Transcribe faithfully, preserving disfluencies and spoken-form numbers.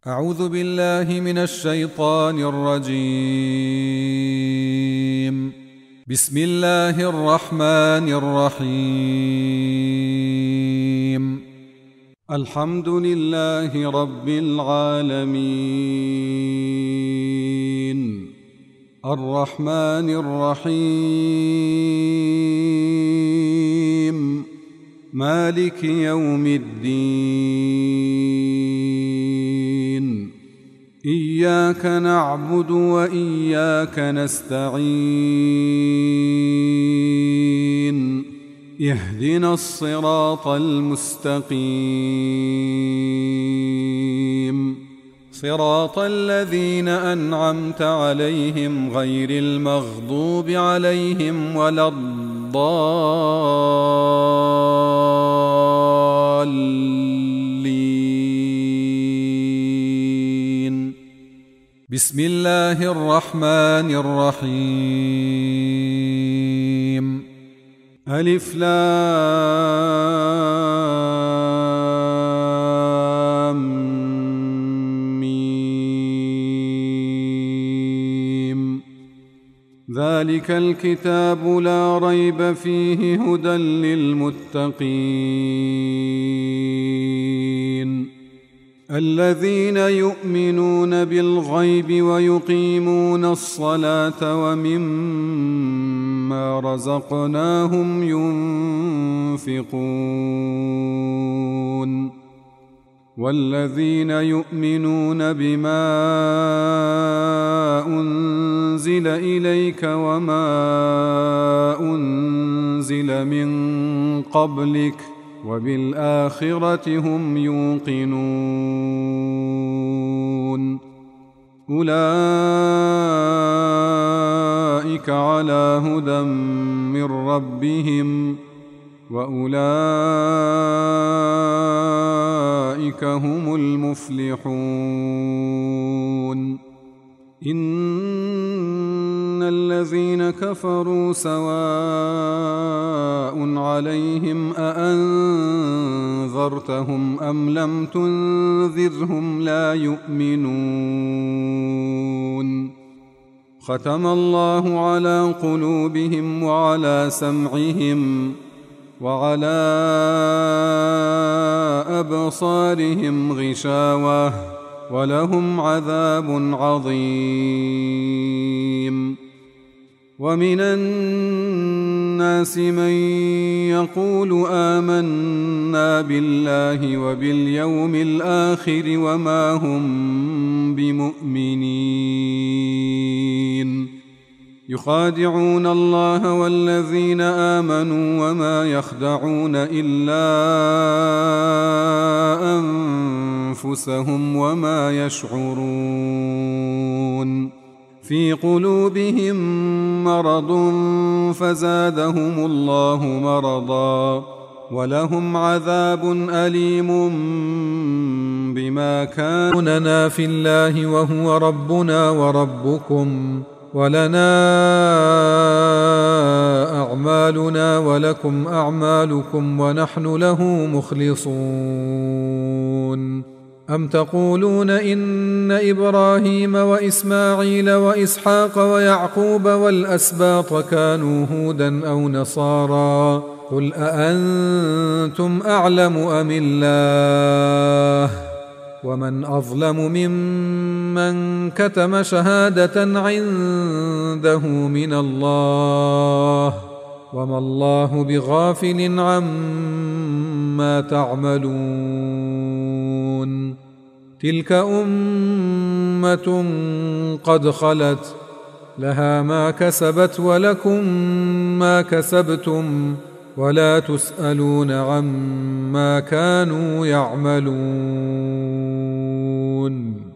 أعوذ بالله من الشيطان الرجيم. بسم الله الرحمن الرحيم. الحمد لله رب العالمين، الرحمن الرحيم، مالك يوم الدين. إياك نعبد وإياك نستعين، اهدنا الصراط المستقيم، صراط الذين أنعمت عليهم غير المغضوب عليهم ولا الضالين. بسم الله الرحمن الرحيم. ألف لام ميم. ذلك الكتاب لا ريب فيه هدى للمتقين الذين يؤمنون بالغيب ويقيمون الصلاة ومما رزقناهم ينفقون والذين يؤمنون بما أنزل إليك وما أنزل من قبلك وبالآخرة هم يوقنون أولئك على هدى من ربهم وأولئك هم المفلحون. إن الذين كفروا سواء عليهم أأنذرتهم أم لم تنذرهم لا يؤمنون. ختم الله على قلوبهم وعلى سمعهم وعلى أبصارهم غشاوة ولهم عذاب عظيم. ومن الناس من يقول آمنا بالله وباليوم الآخر وما هم بمؤمنين يخادعون الله والذين آمنوا وما يخدعون إلا أنفسهم وما يشعرون. في قلوبهم مرض فزادهم الله مرضا ولهم عذاب أليم بما كانوا في الله وهو ربنا وربكم ولنا أعمالنا ولكم أعمالكم ونحن له مخلصون. أم تقولون إن إبراهيم وإسماعيل وإسحاق ويعقوب والأسباط كانوا هودا أو نصارى قل أأنتم أعلم أم الله ومن أظلم ممن كتم شهادة عنده من الله وما الله بغافل عما تعملون. تلك أمة قد خلت لها ما كسبت ولكم ما كسبتم ولا تسألون عما كانوا يعملون.